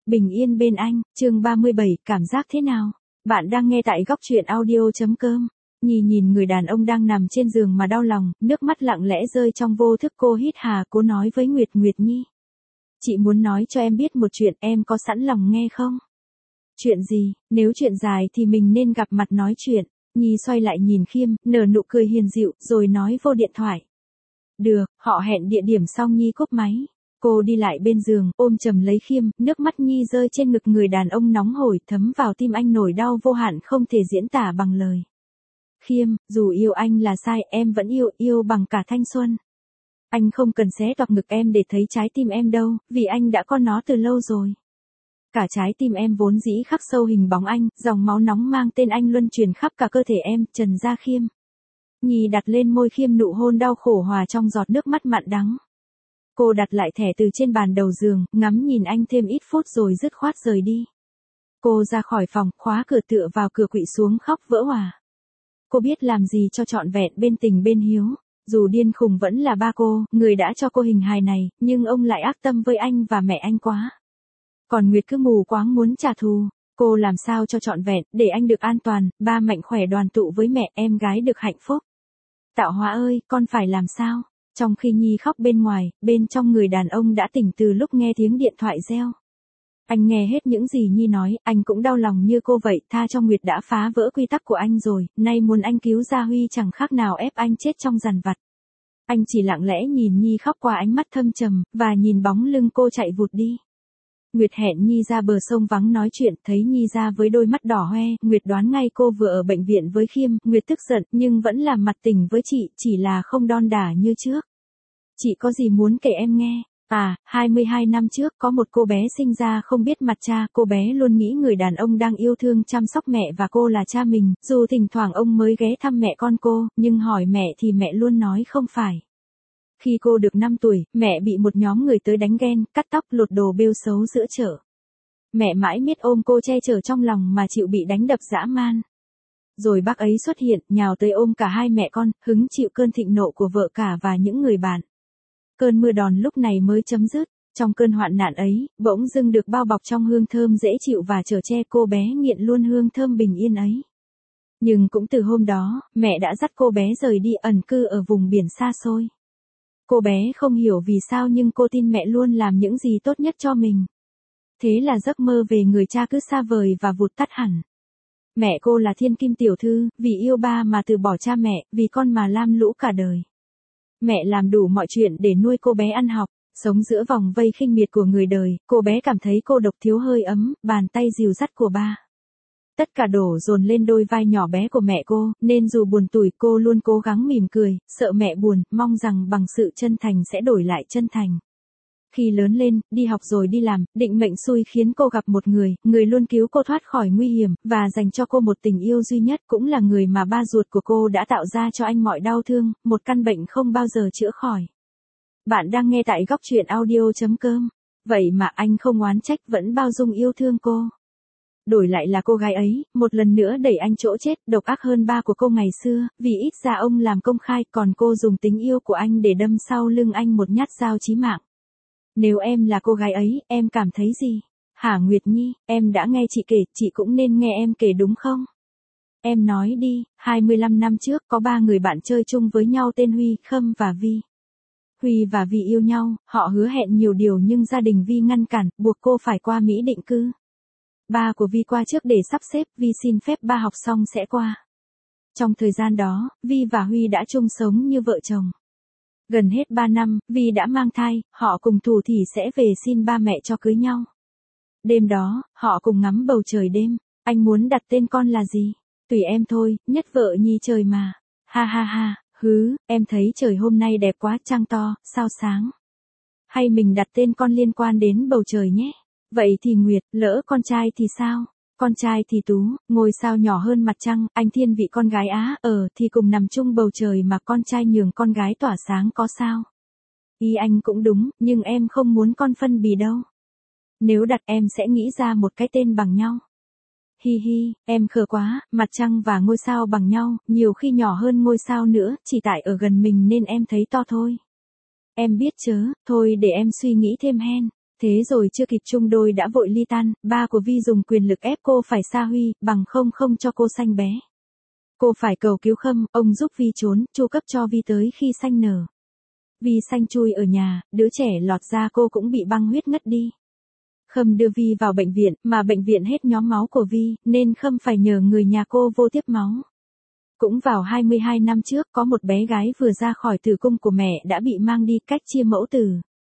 Bình yên bên anh, chương 37, cảm giác thế nào? Bạn đang nghe tại góc truyện audio.com. Nhi nhìn người đàn ông đang nằm trên giường mà đau lòng, nước mắt lặng lẽ rơi trong vô thức, cô hít hà cố nói với Nguyệt Nhi. Chị muốn nói cho em biết một chuyện, em có sẵn lòng nghe không? Chuyện gì? Nếu chuyện dài thì mình nên gặp mặt nói chuyện. Nhi xoay lại nhìn Khiêm, nở nụ cười hiền dịu, rồi nói vô điện thoại. Được, họ hẹn địa điểm xong Nhi cúp máy. Cô đi lại bên giường, ôm chầm lấy Khiêm, nước mắt Nhi rơi trên ngực người đàn ông nóng hổi, thấm vào tim anh nỗi đau vô hạn không thể diễn tả bằng lời. Khiêm, dù yêu anh là sai, em vẫn yêu bằng cả thanh xuân. Anh không cần xé toạc ngực em để thấy trái tim em đâu, vì anh đã có nó từ lâu rồi. Cả trái tim em vốn dĩ khắc sâu hình bóng anh, dòng máu nóng mang tên anh luân truyền khắp cả cơ thể em, Trần Gia Khiêm. Nhi đặt lên môi Khiêm nụ hôn đau khổ hòa trong giọt nước mắt mặn đắng. Cô đặt lại thẻ từ trên bàn đầu giường, ngắm nhìn anh thêm ít phút rồi dứt khoát rời đi. Cô ra khỏi phòng, khóa cửa tựa vào cửa quỵ xuống khóc vỡ òa. Cô biết làm gì cho trọn vẹn bên tình bên hiếu. Dù điên khùng vẫn là ba cô, người đã cho cô hình hài này, nhưng ông lại ác tâm với anh và mẹ anh quá. Còn Nguyệt cứ mù quáng muốn trả thù. Cô làm sao cho trọn vẹn, để anh được an toàn, ba mạnh khỏe đoàn tụ với mẹ, em gái được hạnh phúc. Tạo Hóa ơi, con phải làm sao? Trong khi Nhi khóc bên ngoài, bên trong người đàn ông đã tỉnh từ lúc nghe tiếng điện thoại reo. Anh nghe hết những gì Nhi nói, anh cũng đau lòng như cô vậy, tha cho Nguyệt đã phá vỡ quy tắc của anh rồi, nay muốn anh cứu Gia Huy chẳng khác nào ép anh chết trong giàn vặt. Anh chỉ lặng lẽ nhìn Nhi khóc qua ánh mắt thâm trầm, và nhìn bóng lưng cô chạy vụt đi. Nguyệt hẹn Nhi ra bờ sông vắng nói chuyện, thấy Nhi ra với đôi mắt đỏ hoe, Nguyệt đoán ngay cô vừa ở bệnh viện với Khiêm, Nguyệt tức giận, nhưng vẫn làm mặt tình với chị, chỉ là không đon đả như trước. Chị có gì muốn kể em nghe? 22 năm trước có một cô bé sinh ra không biết mặt cha, cô bé luôn nghĩ người đàn ông đang yêu thương chăm sóc mẹ và cô là cha mình, dù thỉnh thoảng ông mới ghé thăm mẹ con cô, nhưng hỏi mẹ thì mẹ luôn nói không phải. Khi cô được 5 tuổi, mẹ bị một nhóm người tới đánh ghen, cắt tóc lột đồ bêu xấu giữa chợ. Mẹ mãi miết ôm cô che chở trong lòng mà chịu bị đánh đập dã man. Rồi bác ấy xuất hiện, nhào tới ôm cả hai mẹ con, hứng chịu cơn thịnh nộ của vợ cả và những người bạn. Cơn mưa đòn lúc này mới chấm dứt, trong cơn hoạn nạn ấy, bỗng dưng được bao bọc trong hương thơm dễ chịu và chở che cô bé nghiện luôn hương thơm bình yên ấy. Nhưng cũng từ hôm đó, mẹ đã dắt cô bé rời đi ẩn cư ở vùng biển xa xôi. Cô bé không hiểu vì sao nhưng cô tin mẹ luôn làm những gì tốt nhất cho mình. Thế là giấc mơ về người cha cứ xa vời và vụt tắt hẳn. Mẹ cô là thiên kim tiểu thư, vì yêu ba mà từ bỏ cha mẹ, vì con mà lam lũ cả đời. Mẹ làm đủ mọi chuyện để nuôi cô bé ăn học, sống giữa vòng vây khinh miệt của người đời, cô bé cảm thấy cô độc thiếu hơi ấm, bàn tay dìu dắt của ba. Tất cả đổ dồn lên đôi vai nhỏ bé của mẹ cô, nên dù buồn tủi cô luôn cố gắng mỉm cười, sợ mẹ buồn, mong rằng bằng sự chân thành sẽ đổi lại chân thành. Khi lớn lên, đi học rồi đi làm, định mệnh xui khiến cô gặp một người luôn cứu cô thoát khỏi nguy hiểm, và dành cho cô một tình yêu duy nhất, cũng là người mà ba ruột của cô đã tạo ra cho anh mọi đau thương, một căn bệnh không bao giờ chữa khỏi. Bạn đang nghe tại góc truyện audio.com. Vậy mà anh không oán trách, vẫn bao dung yêu thương cô. Đổi lại là cô gái ấy, một lần nữa đẩy anh chỗ chết, độc ác hơn ba của cô ngày xưa, vì ít ra ông làm công khai, còn cô dùng tình yêu của anh để đâm sau lưng anh một nhát dao chí mạng. Nếu em là cô gái ấy, em cảm thấy gì? Hả Nguyệt Nhi, em đã nghe chị kể, chị cũng nên nghe em kể đúng không? Em nói đi, 25 năm trước có 3 người bạn chơi chung với nhau tên Huy, Khâm và Vi. Huy và Vi yêu nhau, họ hứa hẹn nhiều điều nhưng gia đình Vi ngăn cản, buộc cô phải qua Mỹ định cư. Ba của Vi qua trước để sắp xếp, Vi xin phép ba học xong sẽ qua. Trong thời gian đó, Vi và Huy đã chung sống như vợ chồng. Gần hết 3 năm, Vi đã mang thai, họ cùng thủ thỉ sẽ về xin ba mẹ cho cưới nhau. Đêm đó, họ cùng ngắm bầu trời đêm, anh muốn đặt tên con là gì? Tùy em thôi, nhất vợ nhi trời mà. Ha ha ha, em thấy trời hôm nay đẹp quá, trăng to, sao sáng. Hay mình đặt tên con liên quan đến bầu trời nhé. Vậy thì Nguyệt, lỡ con trai thì sao? Con trai thì Tú, ngôi sao nhỏ hơn mặt trăng, anh thiên vị con gái á, thì cùng nằm chung bầu trời mà con trai nhường con gái tỏa sáng có sao? Ý anh cũng đúng, nhưng em không muốn con phân bì đâu. Nếu đặt em sẽ nghĩ ra một cái tên bằng nhau. Hi hi, em khờ quá, mặt trăng và ngôi sao bằng nhau, nhiều khi nhỏ hơn ngôi sao nữa, chỉ tại ở gần mình nên em thấy to thôi. Em biết chớ, thôi để em suy nghĩ thêm hen. Thế rồi chưa kịp chung đôi đã vội ly tan, ba của Vi dùng quyền lực ép cô phải xa Huy, bằng không cho cô sanh bé. Cô phải cầu cứu Khâm, ông giúp Vi trốn, chu cấp cho Vi tới khi sanh nở. Vi sanh chui ở nhà, đứa trẻ lọt ra cô cũng bị băng huyết ngất đi. Khâm đưa Vi vào bệnh viện, mà bệnh viện hết nhóm máu của Vi, nên Khâm phải nhờ người nhà cô vô tiếp máu. Cũng vào 22 năm trước, có một bé gái vừa ra khỏi tử cung của mẹ đã bị mang đi cách chia mẫu tử.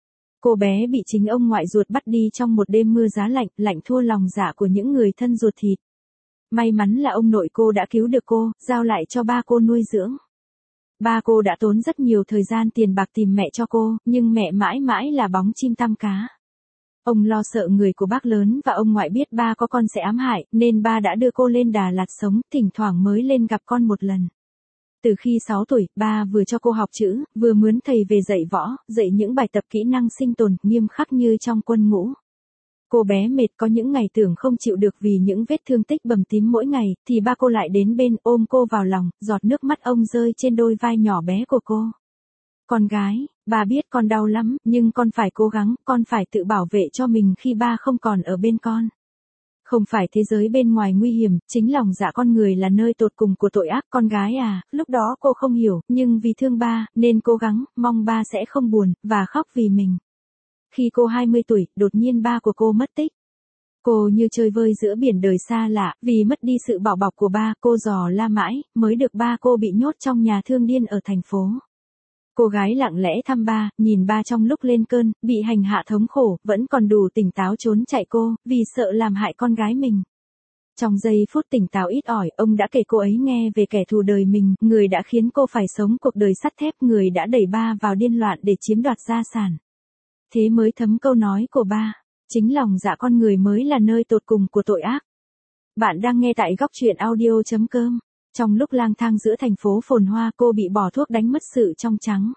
Cô bé bị chính ông ngoại ruột bắt đi trong một đêm mưa giá lạnh, lạnh thua lòng dạ của những người thân ruột thịt. May mắn là ông nội cô đã cứu được cô, giao lại cho ba cô nuôi dưỡng. Ba cô đã tốn rất nhiều thời gian tiền bạc tìm mẹ cho cô, nhưng mẹ mãi mãi là bóng chim tăm cá. Ông lo sợ người của bác lớn và ông ngoại biết ba có con sẽ ám hại, nên ba đã đưa cô lên Đà Lạt sống, thỉnh thoảng mới lên gặp con một lần. Từ khi 6 tuổi, ba vừa cho cô học chữ, vừa mướn thầy về dạy võ, dạy những bài tập kỹ năng sinh tồn, nghiêm khắc như trong quân ngũ. Cô bé mệt, có những ngày tưởng không chịu được vì những vết thương tích bầm tím mỗi ngày, thì ba cô lại đến bên ôm cô vào lòng, giọt nước mắt ông rơi trên đôi vai nhỏ bé của cô. Con gái, ba biết con đau lắm, nhưng con phải cố gắng, con phải tự bảo vệ cho mình khi ba không còn ở bên con. Không phải thế giới bên ngoài nguy hiểm, chính lòng dạ con người là nơi tột cùng của tội ác. Con gái à, lúc đó cô không hiểu, nhưng vì thương ba, nên cố gắng, mong ba sẽ không buồn, và khóc vì mình. Khi cô 20 tuổi, đột nhiên ba của cô mất tích. Cô như chơi vơi giữa biển đời xa lạ, vì mất đi sự bảo bọc của ba, cô dò la mãi, mới được ba cô bị nhốt trong nhà thương điên ở thành phố. Cô gái lặng lẽ thăm ba, nhìn ba trong lúc lên cơn, bị hành hạ thống khổ, vẫn còn đủ tỉnh táo trốn chạy cô, vì sợ làm hại con gái mình. Trong giây phút tỉnh táo ít ỏi, ông đã kể cô ấy nghe về kẻ thù đời mình, người đã khiến cô phải sống cuộc đời sắt thép, người đã đẩy ba vào điên loạn để chiếm đoạt gia sản. Thế mới thấm câu nói của ba, chính lòng dạ con người mới là nơi tột cùng của tội ác. Bạn đang nghe tại góc truyện audio.com. Trong lúc lang thang giữa thành phố phồn hoa, cô bị bỏ thuốc đánh mất sự trong trắng.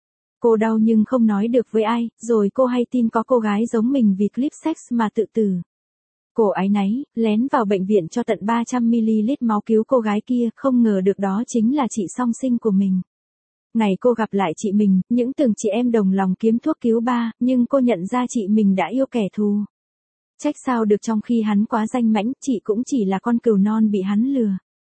Cô đau nhưng không nói được với ai, rồi cô hay tin có cô gái giống mình vì clip sex mà tự tử. Cô áy náy, lén vào bệnh viện cho tận 300ml máu cứu cô gái kia, không ngờ được đó chính là chị song sinh của mình. Ngày cô gặp lại chị mình, những tưởng chị em đồng lòng kiếm thuốc cứu ba, nhưng cô nhận ra chị mình đã yêu kẻ thù. Trách sao được, trong khi hắn quá danh mãnh, chị cũng chỉ là con cừu non bị hắn lừa.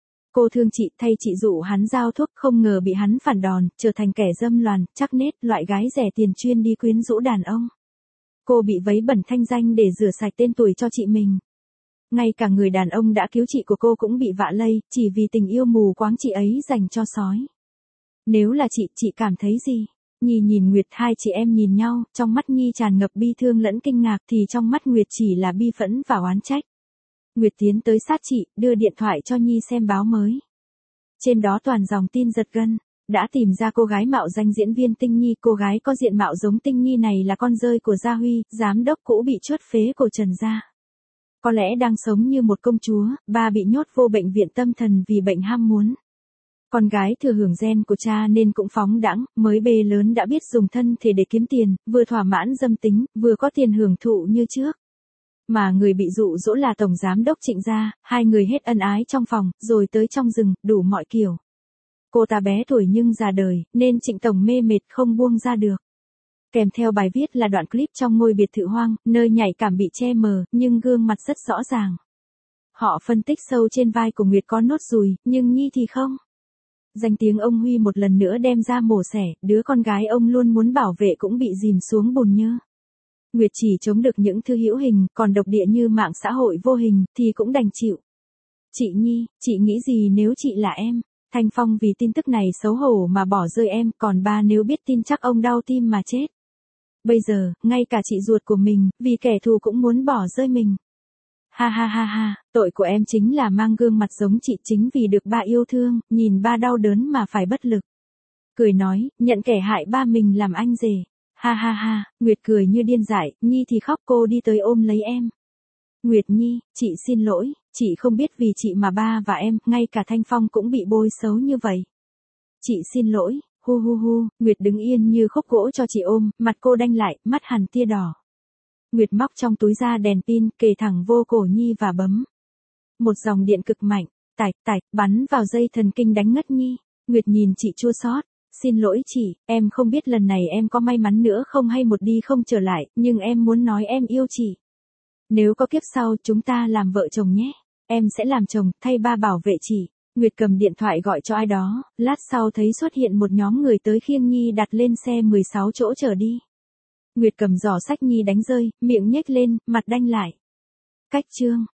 Cô thương chị, thay chị dụ hắn giao thuốc, không ngờ bị hắn phản đòn, trở thành kẻ dâm loàn, chắc nết, loại gái rẻ tiền chuyên đi quyến rũ đàn ông. Cô bị vấy bẩn thanh danh để rửa sạch tên tuổi cho chị mình. Ngay cả người đàn ông đã cứu chị của cô cũng bị vạ lây, chỉ vì tình yêu mù quáng chị ấy dành cho sói. Nếu là chị cảm thấy gì? Nhi nhìn Nguyệt, hai chị em nhìn nhau, trong mắt Nhi tràn ngập bi thương lẫn kinh ngạc, thì trong mắt Nguyệt chỉ là bi phẫn và oán trách. Nguyệt tiến tới sát chị, đưa điện thoại cho Nhi xem báo mới. Trên đó toàn dòng tin giật gân. Đã tìm ra cô gái mạo danh diễn viên Tinh Nhi, cô gái có diện mạo giống Tinh Nhi này là con rơi của Gia Huy, giám đốc cũ bị chuất phế của Trần gia. Có lẽ đang sống như một công chúa, ba bị nhốt vô bệnh viện tâm thần vì bệnh ham muốn. Con gái thừa hưởng gen của cha nên cũng phóng đãng, mới bề lớn đã biết dùng thân thể để kiếm tiền, vừa thỏa mãn dâm tính, vừa có tiền hưởng thụ như trước. Mà người bị dụ dỗ là tổng giám đốc Trịnh gia, hai người hết ân ái trong phòng, rồi tới trong rừng, đủ mọi kiểu. Cô ta bé tuổi nhưng già đời, nên Trịnh tổng mê mệt không buông ra được. Kèm theo bài viết là đoạn clip trong ngôi biệt thự hoang, nơi nhạy cảm bị che mờ, nhưng gương mặt rất rõ ràng. Họ phân tích sâu trên vai của Nguyệt có nốt ruồi, nhưng Nhi thì không. Danh tiếng ông Huy một lần nữa đem ra mổ xẻ, đứa con gái ông luôn muốn bảo vệ cũng bị dìm xuống bùn nhơ. Nguyệt chỉ chống được những thứ hữu hình, còn độc địa như mạng xã hội vô hình, thì cũng đành chịu. Chị Nhi, chị nghĩ gì nếu chị là em? Thanh Phong vì tin tức này xấu hổ mà bỏ rơi em, còn ba nếu biết tin chắc ông đau tim mà chết. Bây giờ, ngay cả chị ruột của mình, vì kẻ thù cũng muốn bỏ rơi mình. Ha ha ha ha, tội của em chính là mang gương mặt giống chị, chính vì được ba yêu thương, nhìn ba đau đớn mà phải bất lực. Cười nói, nhận kẻ hại ba mình làm anh rể. Ha ha ha, Nguyệt cười như điên dại, Nhi thì khóc, cô đi tới ôm lấy em. Nguyệt Nhi, chị xin lỗi, chị không biết vì chị mà ba và em, ngay cả Thanh Phong cũng bị bôi xấu như vậy. Chị xin lỗi, hu hu hu, Nguyệt đứng yên như khúc gỗ cho chị ôm, mặt cô đanh lại, mắt hằn tia đỏ. Nguyệt móc trong túi ra đèn pin, kề thẳng vô cổ Nhi và bấm. Một dòng điện cực mạnh, tạch tạch, bắn vào dây thần kinh đánh ngất Nhi. Nguyệt nhìn chị chua xót, Xin lỗi chị, em không biết lần này em có may mắn nữa không hay một đi không trở lại, nhưng em muốn nói em yêu chị. Nếu có kiếp sau chúng ta làm vợ chồng nhé. Em sẽ làm chồng, thay ba bảo vệ chị. Nguyệt cầm điện thoại gọi cho ai đó, lát sau thấy xuất hiện một nhóm người tới khiêng Nhi đặt lên xe 16 chỗ chở đi. Nguyệt cầm giỏ sách Nhi đánh rơi, miệng nhếch lên, mặt đanh lại. Cách chương